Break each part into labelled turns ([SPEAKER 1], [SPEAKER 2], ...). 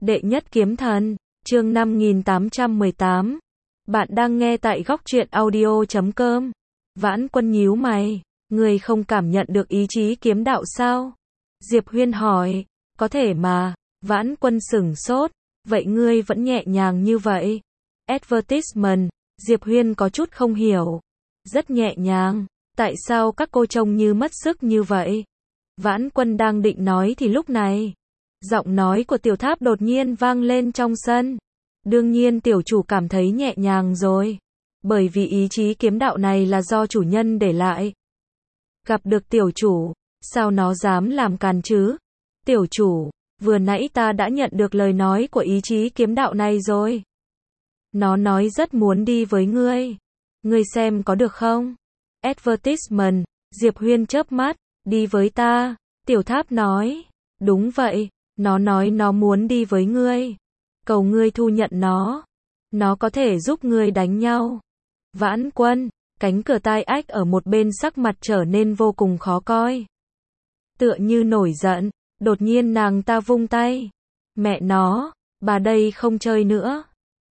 [SPEAKER 1] Đệ nhất kiếm thần, chương 5818. Bạn đang nghe tại góc truyện audio.com. Vãn Quân nhíu mày, ngươi không cảm nhận được ý chí kiếm đạo sao? Diệp Huyên hỏi, có thể mà. Vãn Quân sửng sốt, vậy ngươi vẫn nhẹ nhàng như vậy. Advertisement, Diệp Huyên có chút không hiểu. Rất nhẹ nhàng, tại sao các cô trông như mất sức như vậy? Vãn Quân đang định nói thì lúc này, giọng nói của Tiểu Tháp đột nhiên vang lên trong sân. Đương nhiên tiểu chủ cảm thấy nhẹ nhàng rồi. Bởi vì ý chí kiếm đạo này là do chủ nhân để lại. Gặp được tiểu chủ, sao nó dám làm càn chứ? Tiểu chủ, vừa nãy ta đã nhận được lời nói của ý chí kiếm đạo này rồi. Nó nói rất muốn đi với ngươi. Ngươi xem có được không? Advertisement, Diệp Huyên chớp mắt, đi với ta. Tiểu Tháp nói, đúng vậy, nó nói nó muốn đi với ngươi. Cầu ngươi thu nhận nó. Nó có thể giúp ngươi đánh nhau. Vãn Quân, cánh cửa tai ách ở một bên sắc mặt trở nên vô cùng khó coi. Tựa như nổi giận, đột nhiên nàng ta vung tay. Mẹ nó, bà đây không chơi nữa.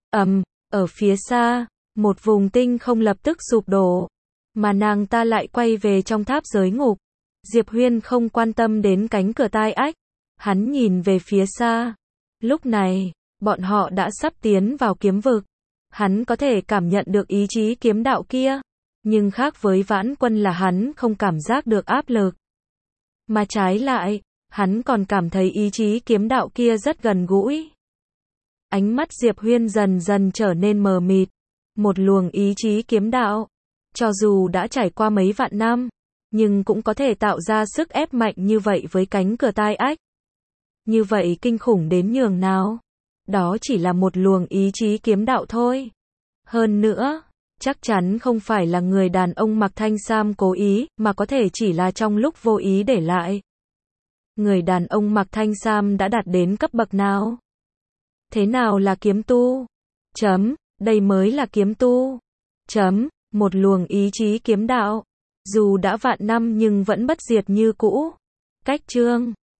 [SPEAKER 1] Ở phía xa, một vùng tinh không lập tức sụp đổ. Mà nàng ta lại quay về trong tháp giới ngục. Diệp Huyên không quan tâm đến cánh cửa tai ách. Hắn nhìn về phía xa. Lúc này, bọn họ đã sắp tiến vào kiếm vực. Hắn có thể cảm nhận được ý chí kiếm đạo kia. Nhưng khác với Vãn Quân là hắn không cảm giác được áp lực. Mà trái lại, hắn còn cảm thấy ý chí kiếm đạo kia rất gần gũi. Ánh mắt Diệp Huyên dần dần trở nên mờ mịt. Một luồng ý chí kiếm đạo, cho dù đã trải qua mấy vạn năm, nhưng cũng có thể tạo ra sức ép mạnh như vậy với cánh cửa tai ách. Như vậy kinh khủng đến nhường nào? Đó chỉ là một luồng ý chí kiếm đạo thôi. Hơn nữa, chắc chắn không phải là người đàn ông mặc thanh sam cố ý, mà có thể chỉ là trong lúc vô ý để lại. Người đàn ông mặc thanh sam đã đạt đến cấp bậc nào? Thế nào là kiếm tu? Đây mới là kiếm tu. Một luồng ý chí kiếm đạo. Dù đã vạn năm nhưng vẫn bất diệt như cũ. Cách chương